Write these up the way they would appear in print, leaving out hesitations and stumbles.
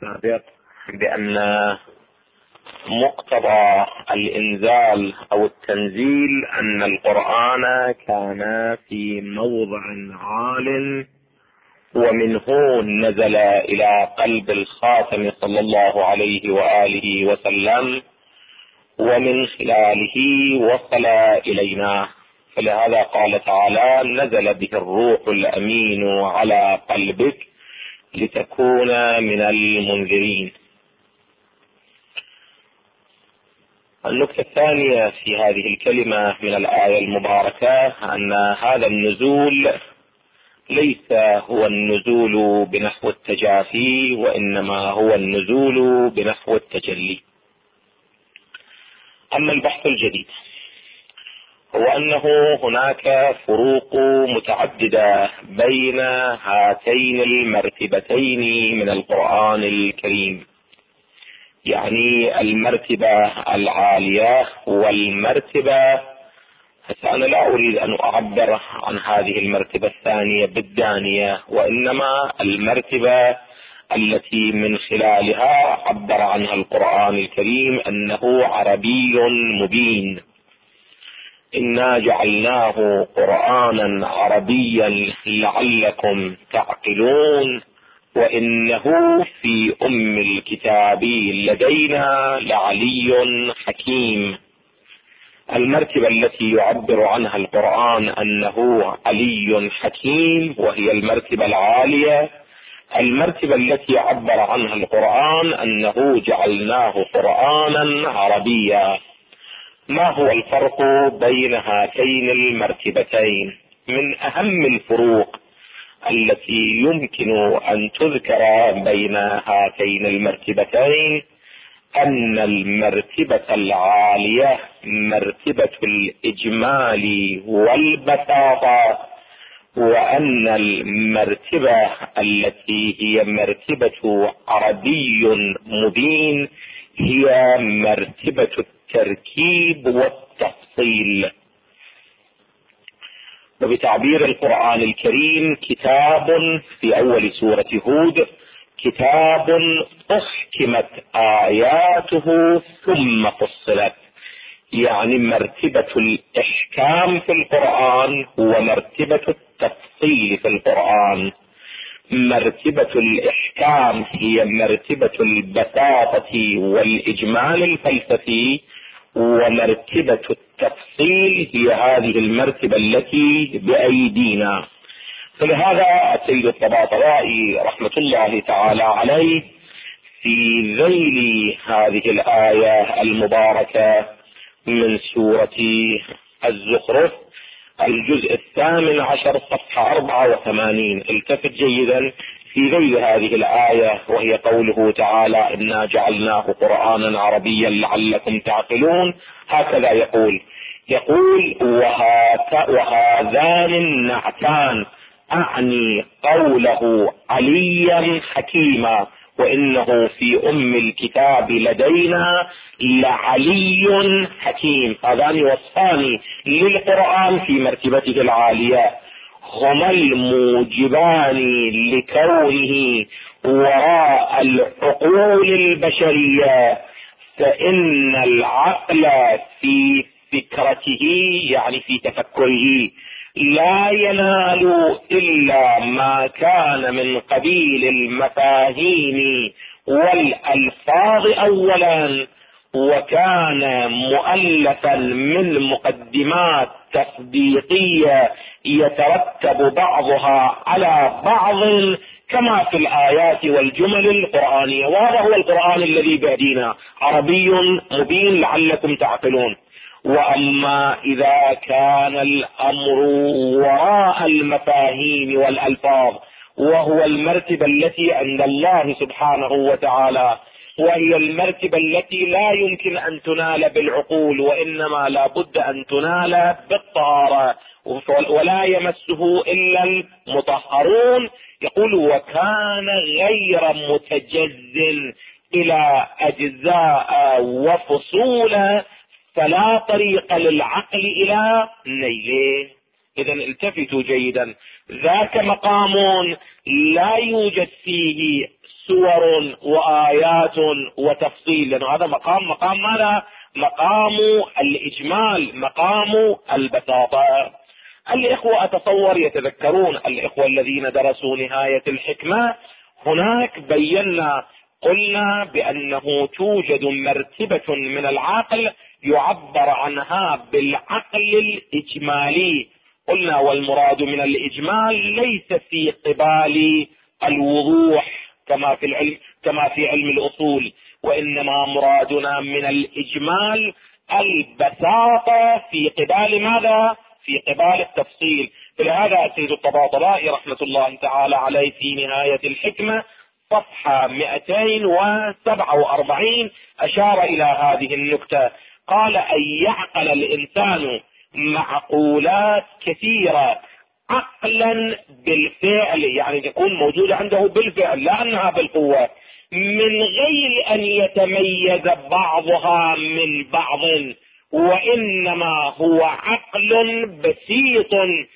السابق بأن مقتضى الإنزال أو التنزيل أن القرآن كان في موضع عال، ومنه نزل إلى قلب الخاتم صلى الله عليه وآله وسلم، ومن خلاله وصل إلينا. فلهذا قال تعالى: نزل به الروح الأمين على قلبك لتكون من المنذرين. النقطة الثانية في هذه الكلمة من الآية المباركة أن هذا النزول ليس هو النزول بنحو التجافي، وإنما هو النزول بنحو التجلي. أما البحث الجديد هو أنه هناك فروق متعددة بين هاتين المرتبتين من القرآن الكريم، يعني المرتبة العالية والمرتبة، أنا لا أريد أن أعبر عن هذه المرتبة الثانية بالدانية، وإنما المرتبة التي من خلالها عبر عنها القرآن الكريم أنه عربي مبين. إنا جعلناه قرآنا عربيا لعلكم تعقلون وإنه في أم الكتاب لدينا لعلي حكيم. المرتبة التي يعبر عنها القرآن أنه علي حكيم وهي المرتبة العالية. المرتبة التي عبر عنها القرآن أنه جعلناه قرآنا عربيا. ما هو الفرق بين هاتين المرتبتين؟ من أهم الفروق التي يمكن أن تذكر بين هاتين المرتبتين أن المرتبة العالية مرتبة الإجمال والبساطة، وأن المرتبة التي هي مرتبة عربي مبين هي مرتبة التركيب والتفصيل. وبتعبير القرآن الكريم كتاب في أول سورة هود: كتاب أحكمت آياته ثم فصلت، يعني مرتبة الإحكام في القرآن ومرتبة التفصيل في القرآن. مرتبة الإحكام هي مرتبة البساطة والإجمال الفلسفي، ومرتبة التفصيل هي هذه المرتبة التي بأيدينا. فلهذا السيد الطباطبائي رحمة الله تعالى عليه في ذيل هذه الآية المباركة من سورة الزخرف الجزء 18 صفحة 84، التفت جيدا في ذيل هذه الآية وهي قوله تعالى: إنا جعلناه قرآنا عربيا لعلكم تعقلون. هكذا يقول وهذان النعتان أعني قوله عليا حكيما وإنه في أم الكتاب لدينا لعلي حكيم. هذان وصفان للقرآن في مرتبته العالية هما الموجبان لكونه وراء العقول البشرية، فإن العقل في فكرته يعني في تفكره لا ينال إلا ما كان من قبيل المفاهيم والألفاظ أولا، وكان مؤلفا من مقدمات تطبيقية يترتب بعضها على بعض كما في الآيات والجمل القرآنية. وهذا هو القرآن الذي بيدينا عربي مبين لعلكم تعقلون. وأما إذا كان الأمر وراء المفاهيم والألفاظ، وهو المرتبة التي عند الله سبحانه وتعالى، وهي المرتبة التي لا يمكن أن تنال بالعقول، وإنما لا بد أن تنال بالطهارة، ولا يمسه إلا المطهرون. يقول: وكان غير متجز إلى أجزاء وفصول فلا طريق للعقل إلى نيله. إذن التفتوا جيدا، ذاك مقام لا يوجد فيه سور وآيات وتفصيل، لأن هذا مقام ماذا؟ مقام الإجمال، مقام البساطة. الإخوة أتصور يتذكرون، الإخوة الذين درسوا نهاية الحكمة، هناك بينا قلنا بأنه توجد مرتبة من العقل يعبر عنها بالعقل الإجمالي. قلنا والمراد من الإجمال ليس في قبال الوضوح كما في علم الأصول، وإنما مرادنا من الإجمال البساطة في قبال ماذا؟ في قبال التفصيل. فلهذا السيد الطباطبائي رحمة الله تعالى عليه في نهاية الحكمة صفحة 247 أشار إلى هذه النكتة، قال أن يعقل الإنسان معقولات كثيرة عقلا بالفعل، يعني تكون موجودة عنده بالفعل لا أنها بالقوة، من غير أن يتميز بعضها من بعض، وإنما هو عقل بسيط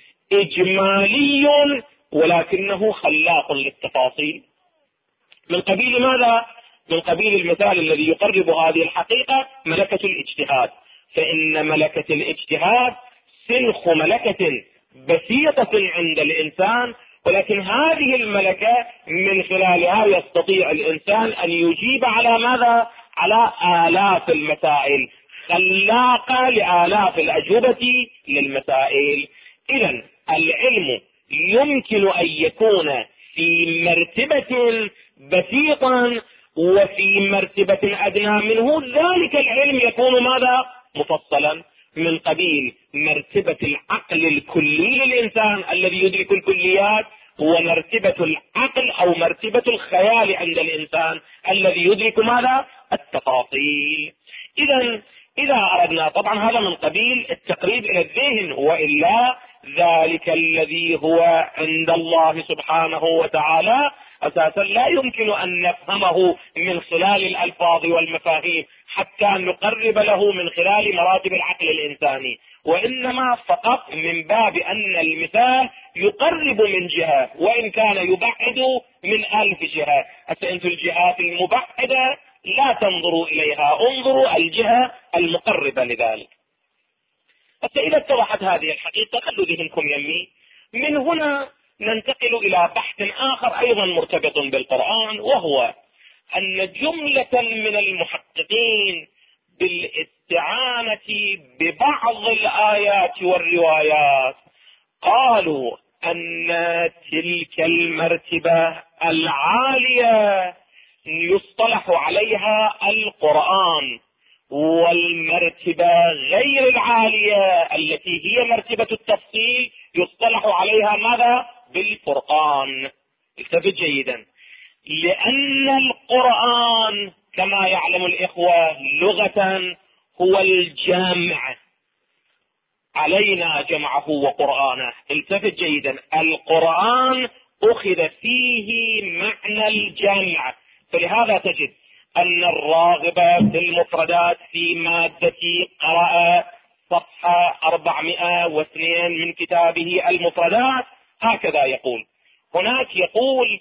إجمالي ولكنه خلاق للتفاصيل. من قبيل ماذا؟ من قبيل المثال الذي يقرب هذه الحقيقة ملكة الاجتهاد، فإن ملكة الاجتهاد سلخ ملكة بسيطة عند الإنسان، ولكن هذه الملكة من خلالها يستطيع الإنسان أن يجيب على ماذا؟ على آلاف المسائل، خلاقة لآلاف الأجوبة للمسائل. إذن العلم يمكن أن يكون في مرتبة بسيطا وفي مرتبة أدنى منه، ذلك العلم يكون ماذا؟ مفصلا، من قبيل مرتبة العقل الكلي للإنسان الذي يدرك الكليات، ومرتبة العقل أو مرتبة الخيال عند الإنسان الذي يدرك ماذا؟ التفاصيل. إذا أردنا، طبعا هذا من قبيل التقريب إلى الذهن، وإلا ذلك الذي هو عند الله سبحانه وتعالى أساسا لا يمكن أن نفهمه من خلال الألفاظ والمفاهيم حتى نقرب له من خلال مراتب العقل الإنساني، وإنما فقط من باب أن المثال يقرب من جهة وإن كان يبعد من 1000 جهة. أنتم الجهات المبعدة لا تنظروا إليها، انظروا الجهة المقربة لذلك. إذا اتضحت هذه الحقيقة خلوا ذهنكم يمي. من هنا ننتقل إلى بحث آخر أيضا مرتبط بالقرآن، وهو أن جملة من المحققين بالاستعانة ببعض الآيات والروايات قالوا أن تلك المرتبة العالية يصطلح عليها القرآن، والمرتبة غير العالية التي هي مرتبة التفصيل يصطلح عليها ماذا؟ بالفرقان. التفت جيدا، لأن القرآن كما يعلم الإخوة لغة هو الجامع، علينا جمعه وقرآنه. التفت جيدا، القرآن أخذ فيه معنى الجمع، فلهذا تجد أن الراغب في المفردات في مادة قرأ صفحة 402 من كتابه المفردات هكذا يقول. هناك يقول: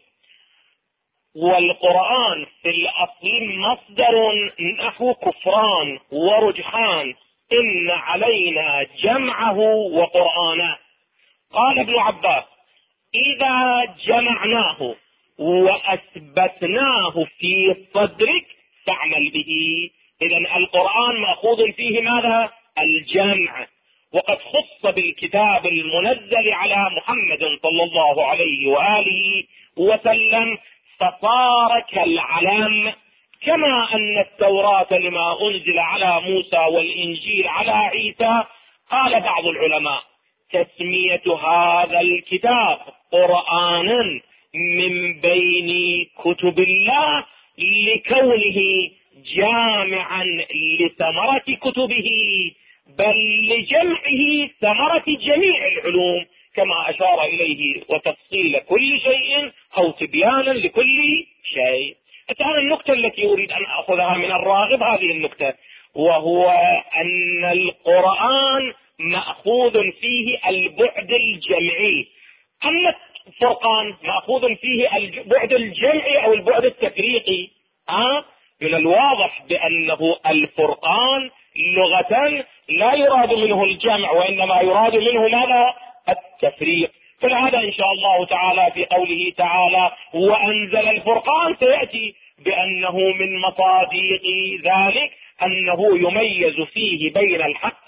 والقرآن في الأصل مصدر نحو كفران ورجحان، إن علينا جمعه وقرآنه. قال ابن عباس: إذا جمعناه وأثبتناه في صدرك فاعمل به. إذن القرآن مأخوذ فيه ماذا؟ الجمع، وقد خص بالكتاب المنزل على محمد صلى الله عليه وآله وسلم، فصار كالعلم، كما أن التوراة لما أنزل على موسى والإنجيل على عيسى. قال بعض العلماء: تسمية هذا الكتاب قرآنا من بين كتب الله لكونه جامعا لثمرة كتبه، بل لجمعه ثمرة جميع العلوم، كما أشار إليه، وتفصيل كل شيء أو تبيانا لكل شيء. هذه النقطة التي أريد أن أخذها من الراغب، هذه النقطة، وهو أن القرآن مأخوذ فيه البعد الجمعي. أما الفرقان مأخوذ فيه البعد الجمعي او البعد التفريقي. من الواضح بأنه الفرقان لغة لا يراد منه الجمع، وإنما يراد منه ماذا؟ التفريق. فلهذا إن شاء الله تعالى في قوله تعالى وأنزل الفرقان سيأتي بأنه من مصادق ذلك أنه يميز فيه بين الحق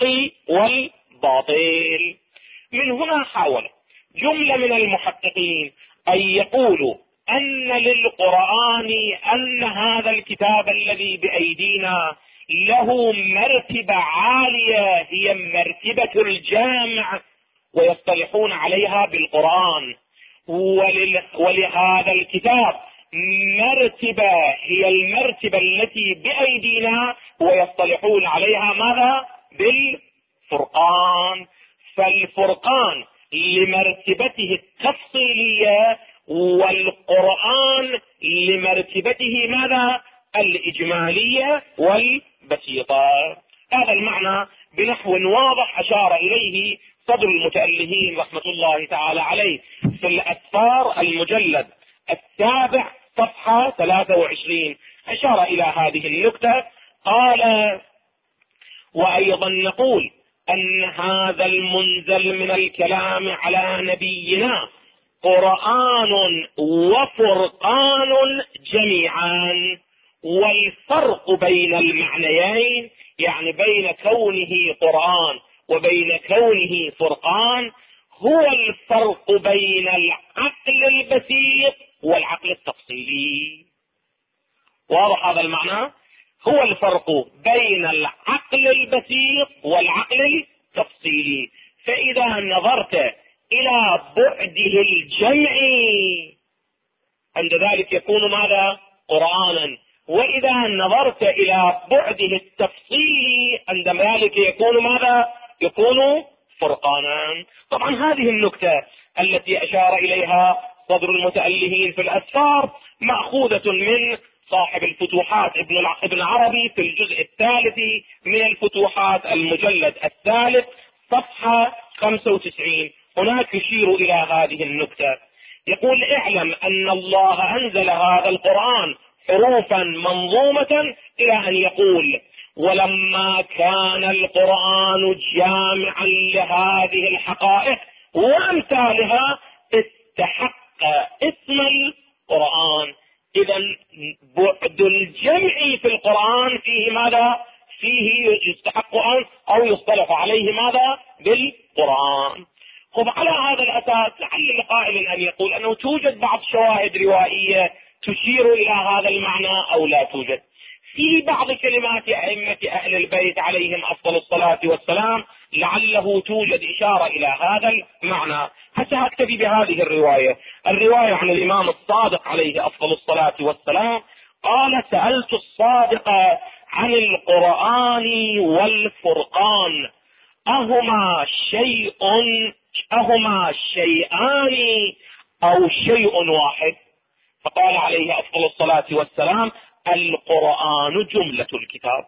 والباطل. من هنا حاول جملة من المحققين أن يقولوا أن للقرآن أن هذا الكتاب الذي بأيدينا له مرتبة عالية هي مرتبة الجامع، ويصطلحون عليها بالقرآن. ولهذا الكتاب مرتبة هي المرتبة التي بأيدينا، ويصطلحون عليها ماذا؟ بالفرقان. فالفرقان لمرتبته التفصيلية، والقرآن لمرتبته ماذا؟ الإجمالية والبسيطة. هذا المعنى بنحو واضح أشار إليه صدر المتألهين رحمة الله تعالى عليه في الأسفار المجلد 7 صفحة 23، أشار إلى هذه النكتة. قال وأيضا نقول أن هذا المنزل من الكلام على نبينا قرآن وفرقان جميعا، والفرق بين المعنيين يعني بين كونه قرآن وبين كونه فرقان هو الفرق بين العقل البسيط والعقل التفصيلي. واضح هذا المعنى؟ هو الفرق بين العقل البسيط والعقل التفصيلي. فإذا نظرت إلى بعده الجمعي عند ذلك يكون ماذا؟ قرآنا. وإذا نظرت إلى بعده التفصيلي عند ذلك يكون ماذا؟ يكون فرقانا. طبعا هذه النكتة التي أشار إليها صدر المتألهين في الأسفار مأخوذة من صاحب الفتوحات ابن عربي في الجزء 3 من الفتوحات المجلد 3 صفحة 95. هناك يشير إلى هذه النكتة، يقول اعلم أن الله أنزل هذا القرآن حروفا منظومة، إلى أن يقول ولما كان القرآن جامعا لهذه الحقائق وأمثالها استحق اسم القرآن. إذا بعد الجمع في القرآن فيه ماذا؟ فيه يستحق أو يصطلح عليه ماذا؟ بالقرآن. خب على هذا الأساس لعل لقائل أن يقول أنه توجد بعض شواهد روائية تشير إلى هذا المعنى أو لا توجد. في بعض كلمات أئمة أهل البيت عليهم أفضل الصلاة والسلام لعله توجد إشارة إلى هذا المعنى. حتى أكتفي بهذه الرواية عن الإمام الصادق عليه أفضل الصلاة والسلام قال سألت الصادق عن القرآن والفرقان أهما شيئان أو شيء واحد؟ فقال عليه أفضل الصلاة والسلام القرآن جملة الكتاب.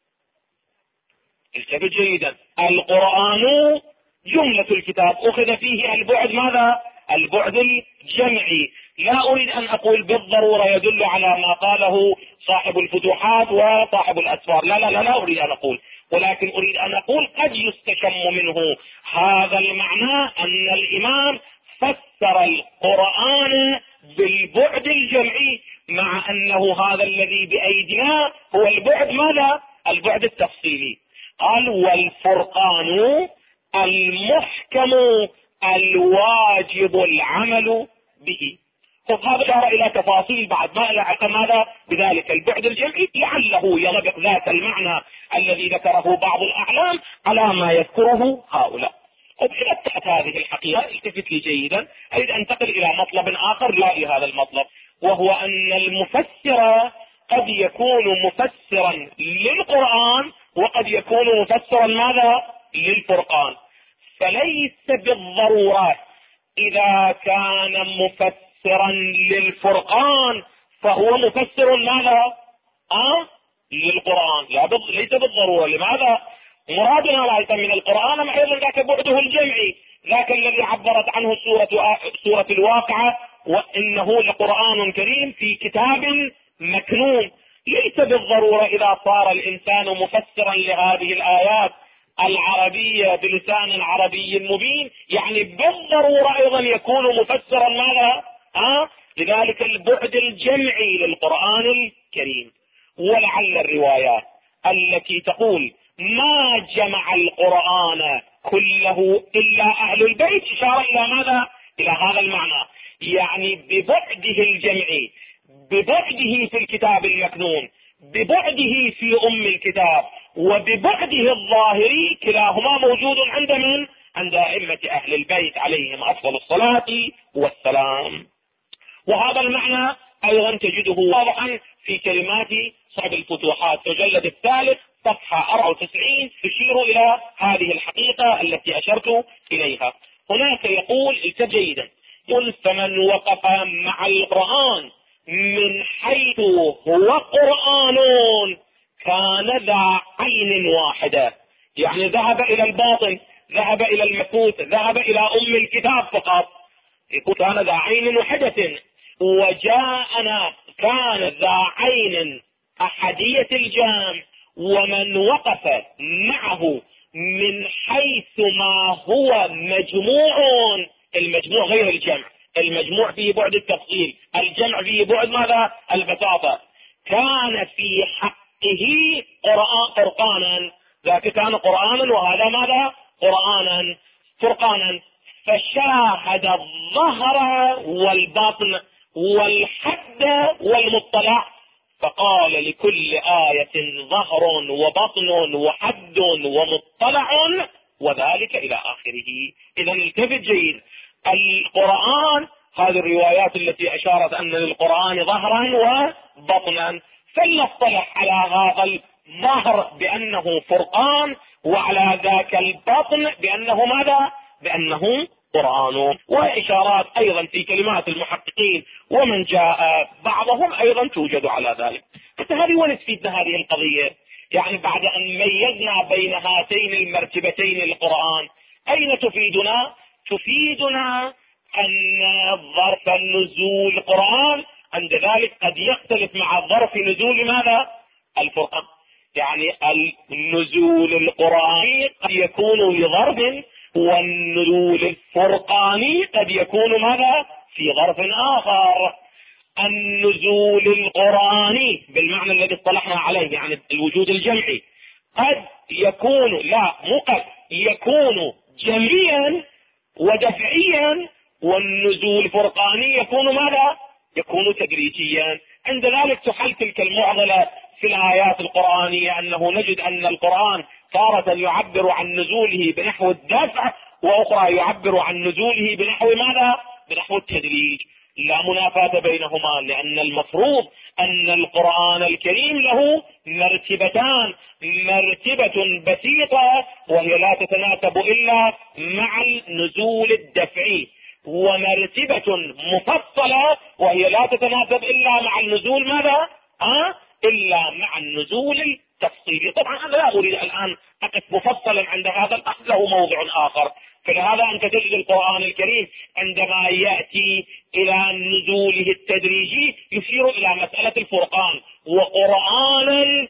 انتبه جيدا، القرآن جملة الكتاب أخذ فيه البعد ماذا؟ البعد الجمعي. لا أريد أن أقول بالضرورة يدل على ما قاله صاحب الفتوحات وصاحب الأسفار، لا أريد أن أقول، ولكن أريد أن أقول قد يستشم منه هذا المعنى أن الإمام فسر القرآن بالبعد الجمعي، مع أنه هذا الذي بأيدينا هو البعد ماذا؟ البعد التفصيلي. قال والفرقان المحكم الواجب العمل به. هذا إشارة إلى تفاصيل بعد ما لحق ماذا بذلك البعد الجمعي، لعله ينبق ذات المعنى الذي ذكره بعض الأعلام على ما يذكره هؤلاء. إذا اتحت هذه الحقيقة التفت لي جيدا، أريد أن انتقل إلى مطلب آخر لا لهذا المطلب، وهو أن المفسر قد يكون مفسرا للقرآن وقد يكون مفسرا ماذا؟ للفرقان. فليس بالضرورة إذا كان مفسرا للفرقان فهو مفسر ماذا؟ للقرآن. ليس بالضرورة. لماذا؟ مرادنا رأيتا من القرآن أيضا ذاك بعده الجمعي، ذاك الذي عبرت عنه سورة الواقعة وإنه لقرآن كريم في كتاب مكنون. ليس بالضرورة إذا صار الإنسان مفسرا لهذه الآيات العربية بلسان عربي مبين يعني بالضرورة أيضا يكون مفسرا ماذا؟ لذلك البعد الجمعي للقرآن الكريم. ولعل الروايات التي تقول ما جمع القرآن كله إلا أهل البيت إشارة إلى ماذا؟ إلى هذا المعنى، يعني ببعده الجمعي، ببعده في الكتاب المكنون، ببعده في أم الكتاب، وببعده الظاهري، كلاهما موجود عند من؟ عند أئمة أهل البيت عليهم أفضل الصلاة والسلام. وهذا المعنى أيضا تجده واضحا في كلمات صاحب الفتوحات مجلد الثالث صفحة 94 تشير إلى هذه الحقيقة التي أشرت إليها. هناك يقول التف جيدا، قل فمن وقف مع القرآن من حيث هو قرآن كان ذا عين واحدة، يعني ذهب إلى الباطن، ذهب إلى المكوث، ذهب إلى أم الكتاب فقط، يقول كان ذا عين وحدة. وجاءنا كان ذا عين أحدية الجامع، ومن وقف معه من حيث ما هو مجموع، المجموع غير الجمع، المجموع فيه بعد التفصيل، الجمع فيه بعد ماذا؟ البساطة. كان في حقه فرقانا، ذاك كان قرآنا وهذا ماذا؟ قرآنا فرقانا. فشاهد الظهر والبطن والحد والمطلع، فقال لكل آية ظهر وبطن وحد ومطلع وذلك إلى آخره. إذا التفت جيد، القرآن هذه الروايات التي أشارت أن للقرآن ظهرا وبطنا، فلنصطلح على هذا الظهر بأنه فرقان، وعلى ذاك البطن بأنه ماذا؟ بأنه قرآن. وإشارات أيضا في كلمات المحققين ومن جاء بعضهم أيضا توجد على ذلك. حتى هذه وين تفيدنا هذه القضية؟ يعني بعد أن ميزنا بين هاتين المرتبتين للقرآن أين تفيدنا؟ تفيدنا أن ظرف النزول القرآن عند ذلك قد يختلف مع ظرف نزول ماذا؟ الفرقان. يعني النزول القرآني قد يكون لظرف، والنزول الفرقاني قد يكون ماذا؟ في ظرف آخر. النزول القرآني بالمعنى الذي اصطلحنا عليه يعني الوجود الجمعي قد يكون، لا مو قد يكون جمعيا ودفعيا، والنزول الفرقاني يكون ماذا؟ يكون تدريجيا. عند ذلك تحل تلك المعضلة في الآيات القرآنية، أنه نجد أن القرآن تارة يعبر عن نزوله بنحو الدفع، وأخرى يعبر عن نزوله بنحو ماذا؟ بنحو التدريج. لا منافاة بينهما، لأن المفروض أن القرآن الكريم له مرتبتان، مرتبة بسيطة وهي لا تتناسب إلا مع النزول الدفعي، ومرتبة مفصلة وهي لا تتناسب إلا مع النزول ماذا؟ إلا مع النزول التفصيلي. طبعا أنا لا أريد الآن أقف مفصلا عند هذا الأصل، له موضع آخر. فلهذا أنت تجد القرآن الكريم عندما يأتي إلى نزوله التدريجي يشير إلى مسألة الفرقان، وقرآنا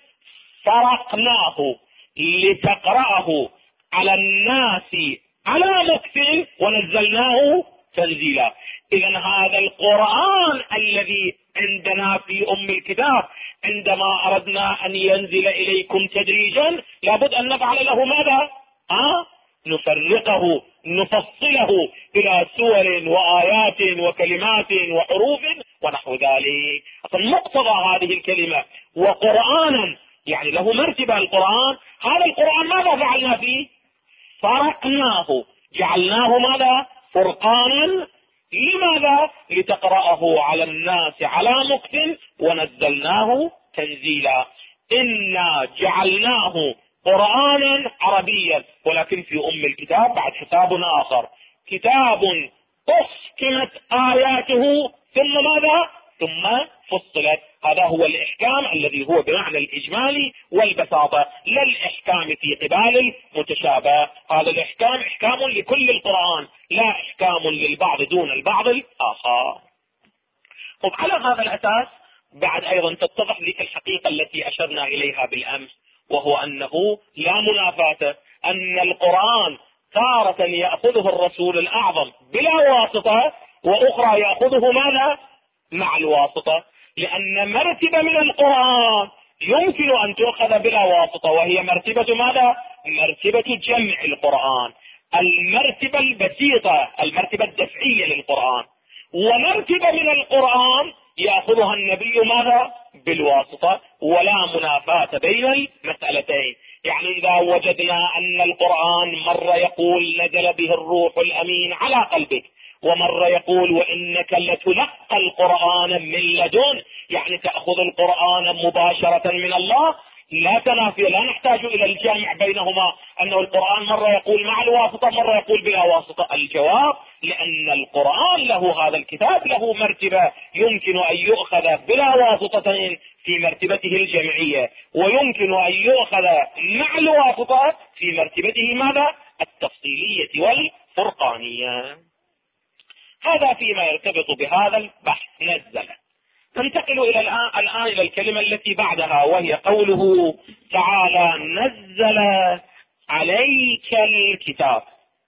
فرقناه لتقرأه على الناس على مكث ونزلناه تنزيلا. إذن هذا القرآن الذي عندنا في أم الكتاب عندما أردنا أن ينزل إليكم تدريجا لابد أن نفعل له ماذا؟ نفرقه نفصله إلى سور وآيات وكلمات وحروف ونحو ذلك. أصلا مقتضى هذه الكلمة وقرآنا يعني له مرتبة. القرآن هذا القرآن ماذا فعلنا فيه؟ فرقناه، جعلناه ماذا؟ فرقانا. لماذا؟ لتقرأه على الناس على مكث ونزلناه تنزيلا. إنا جعلناه قرآنا عربيا، ولكن في أم الكتاب بعد حساب آخر، كتاب أحكمت آياته ثم ماذا؟ ثم فصلت. هذا هو الإحكام الذي هو بمعنى الإجمالي والبساطة، لا الإحكام في قبال المتشابه. هذا الإحكام إحكام لكل القرآن، لا إحكام للبعض دون البعض الآخر. وعلى هذا الأساس بعد أيضا تتضح لك الحقيقة التي أشرنا إليها بالأمس، وهو أنه لا منافاة أن القرآن تارة يأخذه الرسول الأعظم بلا واسطة، وأخرى يأخذه ماذا؟ مع الواسطة، لأن مرتبة من القرآن يمكن أن تؤخذ بلا واسطة، وهي مرتبة ماذا؟ مرتبة جمع القرآن، المرتبة البسيطة، المرتبة الدفعية للقرآن. ومرتبة من القرآن يأخذها النبي ماذا؟ بالواسطة، ولا منافاة بين المسألتين. يعني إذا وجدنا أن القرآن مرة يقول نزل به الروح الأمين على قلبك، ومرة يقول وإنك لتلقى القرآن من لدن، يعني تأخذ القرآن مباشرة من الله، لا تنافي، لا نحتاج إلى الجامع بينهما، أنه القرآن مرة يقول مع الواسطة مرة يقول بلا واسطة. الجواب لأن القرآن له، هذا الكتاب له مرتبة يمكن أن يؤخذ بلا واسطتين في مرتبته الجمعية، ويمكن أن يؤخذ مع الواسطة في مرتبته ماذا؟ التفصيلية والفرقانية. هذا فيما يرتبط بهذا البحث. نزل. ننتقل الآن إلى الكلمة التي بعدها، وهي قوله تعالى نزل عليك الكتاب.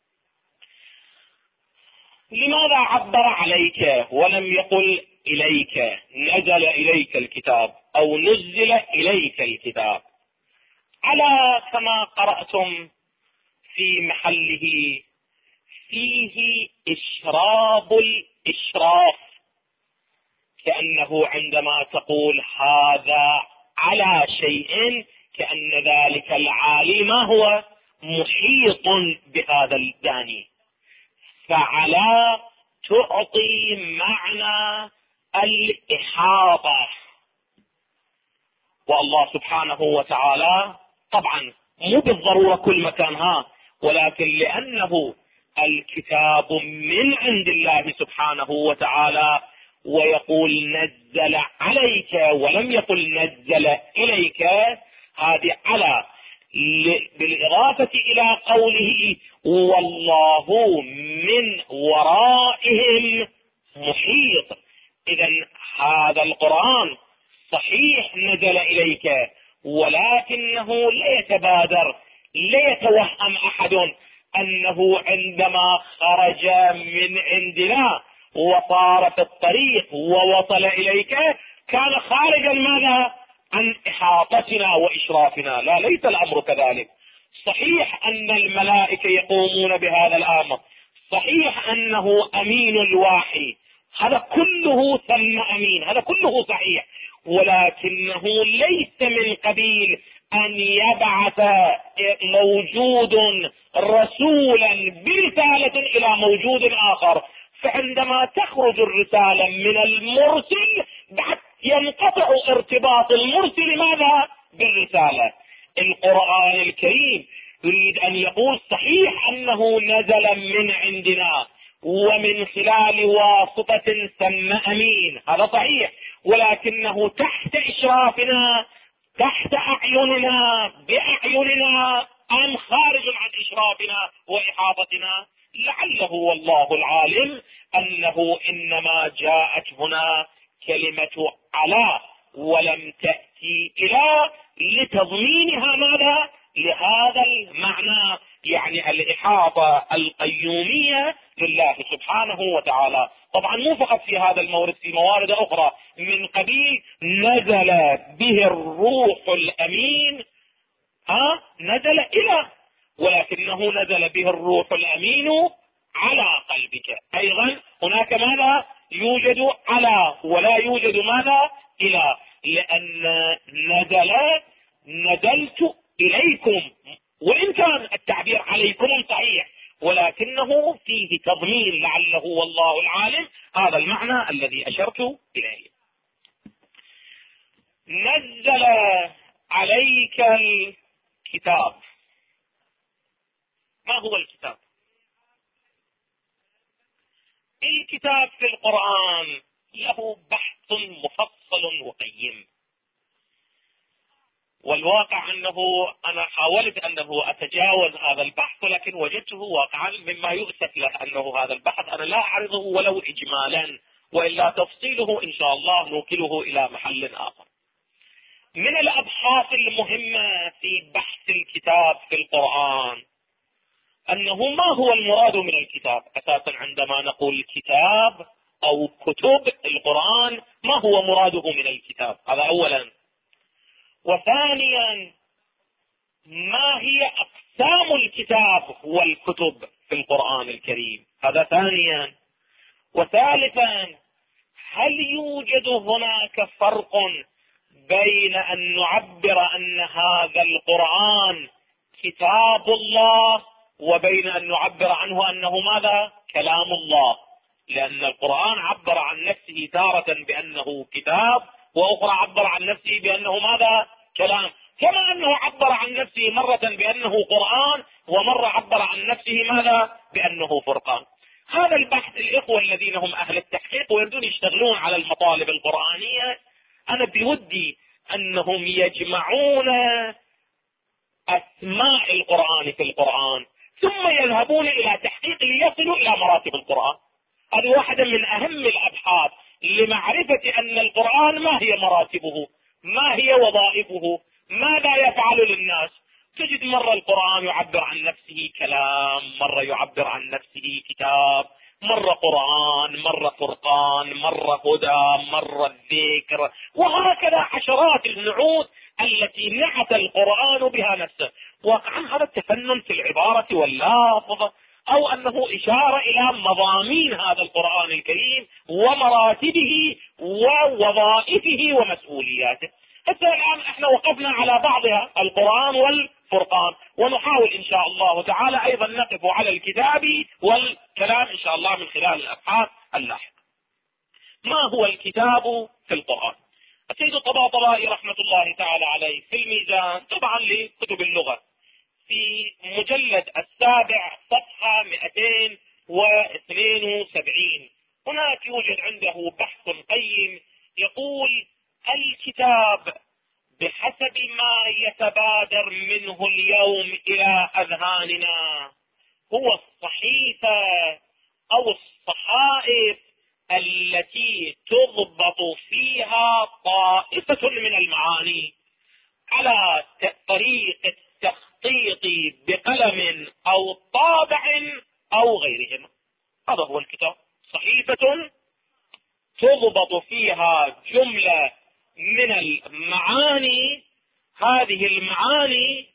لماذا عبر عليك ولم يقل إليك؟ نزل إليك الكتاب أو نزل إليك الكتاب. على كما قرأتم في محله فيه إشراب الإشراف، كأنه عندما تقول هذا على شيء كأن ذلك العالي ما هو؟ محيط بهذا الداني. فعلى تعطي معنى الإحاطة، والله سبحانه وتعالى طبعا مو بالضرورة كل مكان ولكن لأنه الكتاب من عند الله سبحانه وتعالى، ويقول نزل عليك ولم يقل نزل إليك، هذه على بالإضافة إلى قوله والله من ورائهم محيط. إذا هذا القرآن صحيح نزل إليك، ولكنه لا يتبادر، لا يتوهم أحد أنه عندما خرج من عندنا وصار في الطريق ووصل إليك كان خارجا ماذا؟ عن إحاطتنا وإشرافنا. لا، ليس الأمر كذلك. صحيح أن الملائكة يقومون بهذا الأمر، صحيح أنه أمين الوحي، هذا كله ثم أمين، هذا كله صحيح، ولكنه ليس من قبيل أن يبعث موجود رسولا برسالة إلى موجود آخر. فعندما تخرج الرسالة من المرسل بعد ينقطع ارتباط المرسل ماذا؟ بالرسالة. القرآن الكريم يريد أن يقول صحيح أنه نزل من عندنا ومن خلال واسطة ثم أمين، هذا صحيح، ولكنه تحت إشرافنا، تحت أعيننا، بأعيننا، أم خارج عن إشرافنا وإحاطتنا؟ لعله والله العالم أنه إنما جاءت هنا كلمة على ولم تأتي إلى لتضمينها ماذا؟ لهذا المعنى، يعني الإحاطة القيومية لله سبحانه وتعالى. طبعا مو فقط في هذا المورد، في موارد أخرى من قبيل نزل به الروح الأمين، نزل إلى، ولكنه نزل به الروح الأمين على قلبك. أيضا هناك ماذا؟ يوجد على ولا يوجد ماذا؟ إلى، لأن نزلت إليكم، وإن كان التعبير عليكم صحيح ولكنه فيه تضمين، لعله والله العالم هذا المعنى الذي أشرت إليه. نزل عليك الكتاب. ما هو الكتاب؟ الكتاب في القرآن له بحث مفصل وقيم. والواقع أنه أنا حاولت أنه أتجاوز هذا البحث، لكن وجدته واقعا مما يؤسف له أنه هذا البحث أنا لا أعرضه ولو إجمالا، وإلا تفصيله إن شاء الله نوكله إلى محل آخر. من الأبحاث المهمة في بحث الكتاب في القرآن أنه ما هو المراد من الكتاب أساسا. عندما نقول كتاب أو كتب القرآن ما هو مراده من الكتاب؟ هذا أولا. وثانيا ما هي أقسام الكتاب والكتب في القرآن الكريم؟ هذا ثانيا. وثالثا هل يوجد هناك فرق بين أن نعبر أن هذا القرآن كتاب الله وبين أن نعبر عنه أنه ماذا؟ كلام الله. لأن القرآن عبر عن نفسه تارة بأنه كتاب، وأخرى عبر عن نفسه بأنه ماذا؟ كلام. كما أنه عبر عن نفسه مرة بأنه قرآن، ومرة عبر عن نفسه ماذا؟ بأنه فرقان. هذا البحث الإخوة الذين هم أهل التحقيق ويريدون يشتغلون على المطالب القرآنية، أنا بودي أنهم يجمعون أسماء القرآن في القرآن ثم يذهبون إلى تحقيق ليصلوا إلى مراتب القرآن. هذه واحدة من أهم الأبحاث لمعرفة أن القرآن ما هي مراتبه، ما هي وظائفه، ماذا يفعل للناس. تجد مرة القرآن يعبر عن نفسه كلام، مرة يعبر عن نفسه كتاب، مرة قرآن، مرة فرقان، مرة هدى، مرة الذكر، وهكذا عشرات النعوت التي نعت القرآن بها نفسه. واقعا هذا التفنن في العبارة واللفظ، أو أنه إشارة إلى مضامين هذا القرآن الكريم ومراتبه ووظائفه ومسؤولياته. حتى الآن احنا وقفنا على بعضها، القرآن والفرقان، ونحاول إن شاء الله تعالى أيضا نقف على الكتاب والكلام إن شاء الله من خلال الأبحاث اللاحقة. ما هو الكتاب في القرآن؟ السيد الطباطبائي رحمة الله تعالى عليه في الميزان طبعا لكتب اللغة في مجلد 7 صفحة 272 هناك يوجد عنده بحث قيم يقول: الكتاب بحسب ما يتبادر منه اليوم إلى أذهاننا هو الصحيفة أو الصحائف التي تضبط فيها طائفة من المعاني على طريق التخطيط بقلم أو طابع أو غيرهما. هذا هو الكتاب، صحيفة تضبط فيها جملة من المعاني. هذه المعاني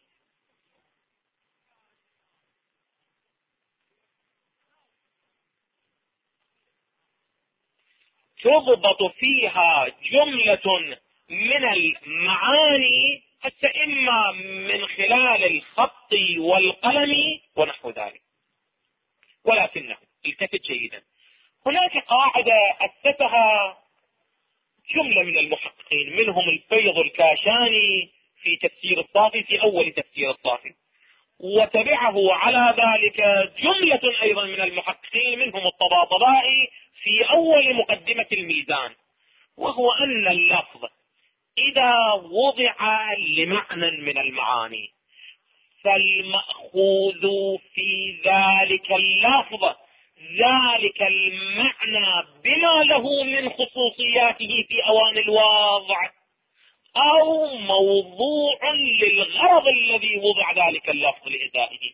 تضبط فيها جملة من المعاني، حتى إما من خلال الخط والقلم ونحو ذلك. ولكنه التفت جيدا، هناك قاعدة أسسها جملة من المحققين، منهم الفيض الكاشاني في تفسير الصافي، في أول تفسير الصافي، وتبعه على ذلك جملة أيضا من المحققين منهم الطباطبائي في أول مقدمة الميزان، وهو أن اللفظ إذا وضع لمعنى من المعاني فالمأخوذ في ذلك اللفظ ذلك المعنى بما له من خصوصياته في أوان الوضع، أو موضوع للغرض الذي وضع ذلك اللفظ لإدائه.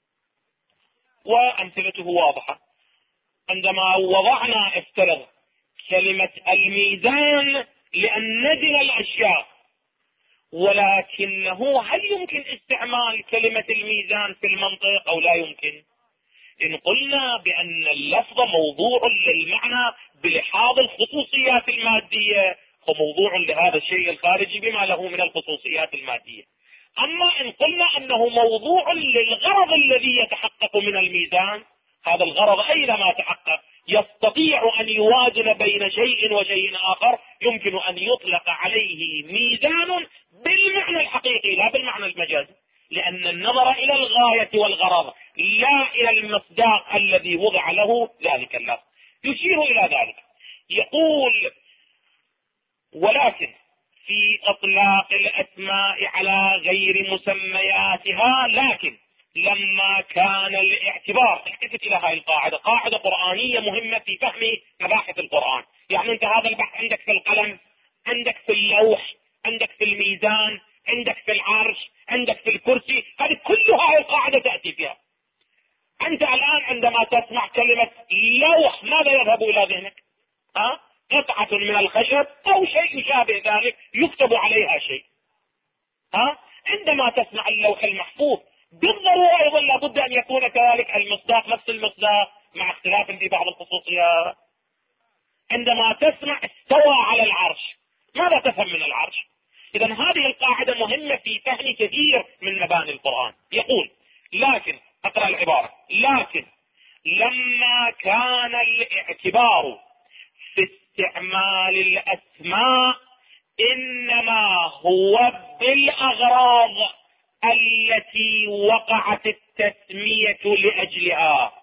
وأمثلته واضحة. عندما وضعنا افترض كلمة الميزان لأن نزن الأشياء، ولكنه هل يمكن استعمال كلمة الميزان في المنطق أو لا يمكن؟ إن قلنا بأن اللفظ موضوع للمعنى بلحاظ الخصوصيات المادية، وموضوع لهذا الشيء الخارجي بما له من الخصوصيات المادية. أما إن قلنا أنه موضوع للغرض الذي يتحقق من الميزان، هذا الغرض أينما تحقق يستطيع أن يوازن بين شيء وشيء آخر، يمكن أن يطلق عليه ميزان بالمعنى الحقيقي لا بالمعنى المجازي، لأن النظر إلى الغاية والغرض لا إلى المصداق الذي وضع له ذلك اللفظ. يشير إلى ذلك، يقول: ولكن في اطلاق الاسماء على غير مسمياتها، لكن لما كان الاعتبار، التفت الى هذه القاعدة، قاعدة قرآنية مهمة في فهم مباحث القرآن. يعني انت هذا البحث عندك في القلم، عندك في اللوح، عندك في الميزان، عندك في العرش، عندك في الكرسي، هذه كلها القاعدة تأتي فيها. انت الان عندما تسمع كلمة لوح ماذا يذهب الى ذهنك؟ قطعة من الخشب او شيء يشابه ذلك يكتب عليها شيء. عندما تسمع اللوح المحفوظ بالضرورة ايضا لابد ان يكون كذلك المصداق نفس المصداق مع اختلاف في بعض الخصوصيات. عندما تسمع استوى على العرش ماذا تفهم من العرش؟ اذا هذه القاعدة مهمة في فهم كثير من مباني القرآن. يقول: لكن، اقرأ العبارة: لكن لما كان الاعتبار في استعمال الاسماء انما هو بالاغراض التي وقعت التسمية لاجلها،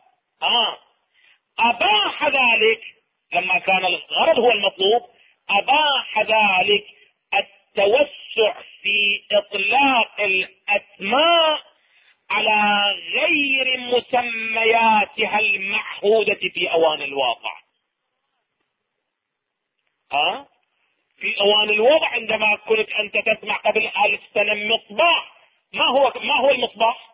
اباح ذلك، لما كان الغرض هو المطلوب اباح ذلك التوسع في اطلاق الاسماء على غير مسمياتها المعهودة في اوان الواقع. في اوان الوضع عندما كنت انت تسمع قبل 1000 سنة مصباح، ما هو المصباح؟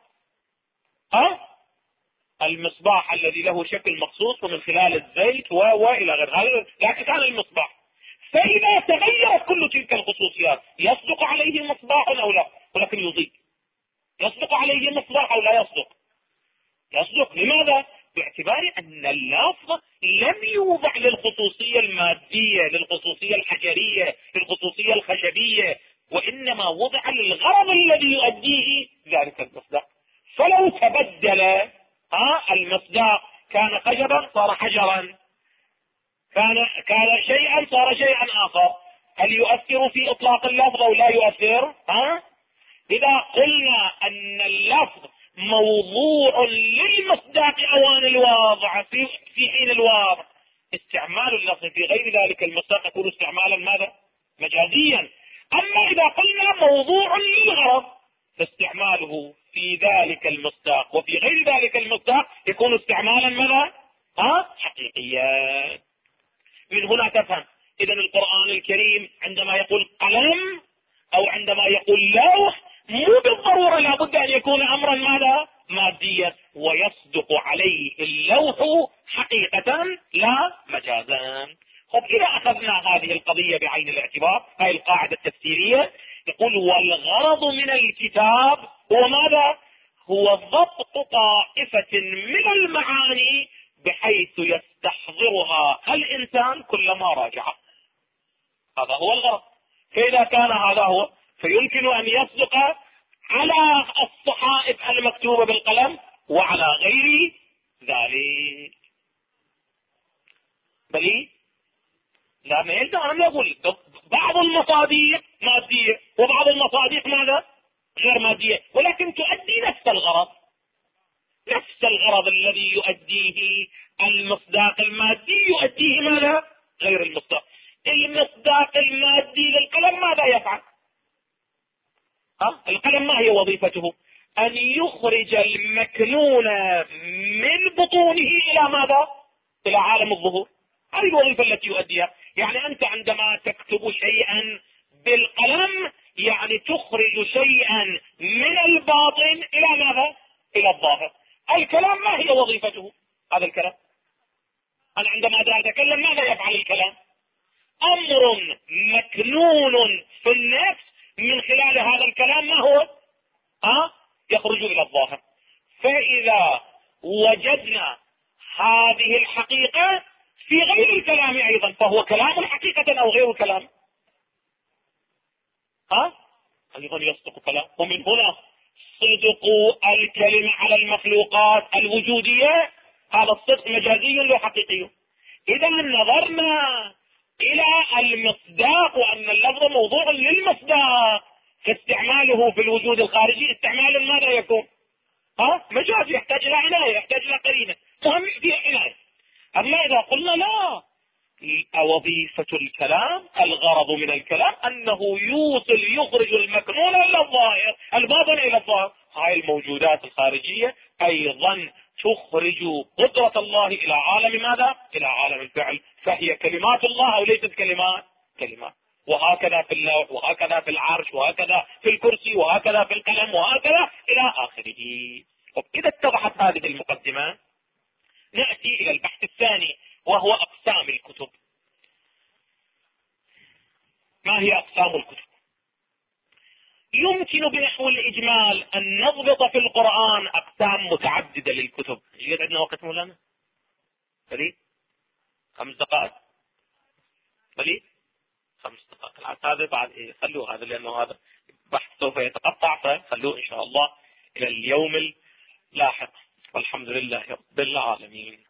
المصباح الذي له شكل مخصوص ومن خلال الزيت والى غير هذا، لكن كان المصباح. فاذا تغيرت كل تلك الخصوصيات يصدق عليه مصباح او لا؟ ولكن يضيء. يصدق عليه مصباح او لا يصدق؟ يصدق. لماذا؟ باعتبار ان اللفظ لم يوضع للخصوصية المادية، للخصوصية الحجرية، للخصوصية الخشبية، وانما وضع للغرض الذي يؤديه ذلك المصداق. فلو تبدل المصداق، كان خشبا صار حجرا، كان شيئا صار شيئا اخر، هل يؤثر في اطلاق اللفظ او لا يؤثر؟ اذا قلنا ان اللفظ موضوع للمصداق اوان الواضع في حين الواضع، استعمال اللفظ في غير ذلك المصداق يكون استعمالا ماذا؟ مجازيا. اما اذا قلنا موضوع للغرض فاستعماله في ذلك المصداق وفي غير ذلك المصداق يكون استعمالا ماذا؟ حقيقيا. من هنا تفهم اذا القرآن الكريم عندما يقول قلم او عندما يقول لوح مو بالضرورة لابد ان يكون امرا ماذا؟ ماديا، ويصدق عليه اللوح حقيقة لا مجازا. اذا اخذنا هذه القضية بعين الاعتبار، هاي القاعدة التفسيرية، يقول: والغرض من الكتاب هو ماذا؟ هو ضبط طائفة من المعاني بحيث يستحضرها الانسان كلما راجع. هذا هو الغرض. فاذا كان هذا هو، فيمكن ان يصدق على الصحائف المكتوبة بالقلم وعلى غير ذلك. بل لا، ما يلزم ان نقول بعض المصاديق مادية وبعض المصاديق ماذا؟ غير مادية، ولكن تؤدي نفس الغرض، نفس الغرض الذي يؤديه المصداق المادي يؤديه ماذا؟ غير المصداق. المصداق المادي للقلم ماذا يفعل؟ القلم ما هي وظيفته؟ ان يخرج المكنون من بطونه الى ماذا؟ الى عالم الظهور. هذه الوظيفة التي يؤديها. يعني انت عندما تكتب شيئا بالقلم يعني تخرج شيئا من الباطن الى ماذا؟ الى الظاهر. الكلام ما هي وظيفته؟ هذا الكلام انا عندما اتكلم ماذا يفعل الكلام؟ امر مكنون في النفس، من خلال هذا الكلام ما هو؟ يخرج الى الظاهر. فاذا وجدنا هذه الحقيقة في غير الكلام ايضا فهو كلام حقيقة او غير كلام؟ ايضا يصدق كلام. ومن هنا صدق الكلمة على المخلوقات الوجودية، هذا الصدق مجازي وحقيقي. اذا نظرنا الى المصداق وان اللفظ موضوع للمصداق، فاستعماله في الوجود الخارجي استعمال ماذا يكون؟ مجاز، يحتاج الى عناية، يحتاج الى قرينة، مهم فيه عناية. اما اذا قلنا لا، وظيفة الكلام، الغرض من الكلام أنه يوصل، يخرج المكنون إلى الظاهر، الباطن إلى الظاهر. هاي الموجودات الخارجية أيضا تخرج قدرة الله إلى عالم ماذا؟ إلى عالم الفعل، فهي كلمات الله أو ليست كلمات. وهكذا في اللوح، وهكذا في العرش، وهكذا في الكرسي، وهكذا في القلم، وهكذا إلى آخره. إذا اتضحت هذه المقدمة نأتي إلى البحث الثاني، وهو أقسام الكتب. ما هي أقسام الكتب؟ يمكن بنحو الإجمال أن نضبط في القرآن أقسام متعددة للكتب. يوجد عندنا وقت مولانا؟ بلي 5 دقائق، بلي 5 دقائق. هذا بعد خلوه هذا، لأنه هذا بحث سوف يتقطع، فخلوه إن شاء الله إلى اليوم اللاحق. والحمد لله رب العالمين.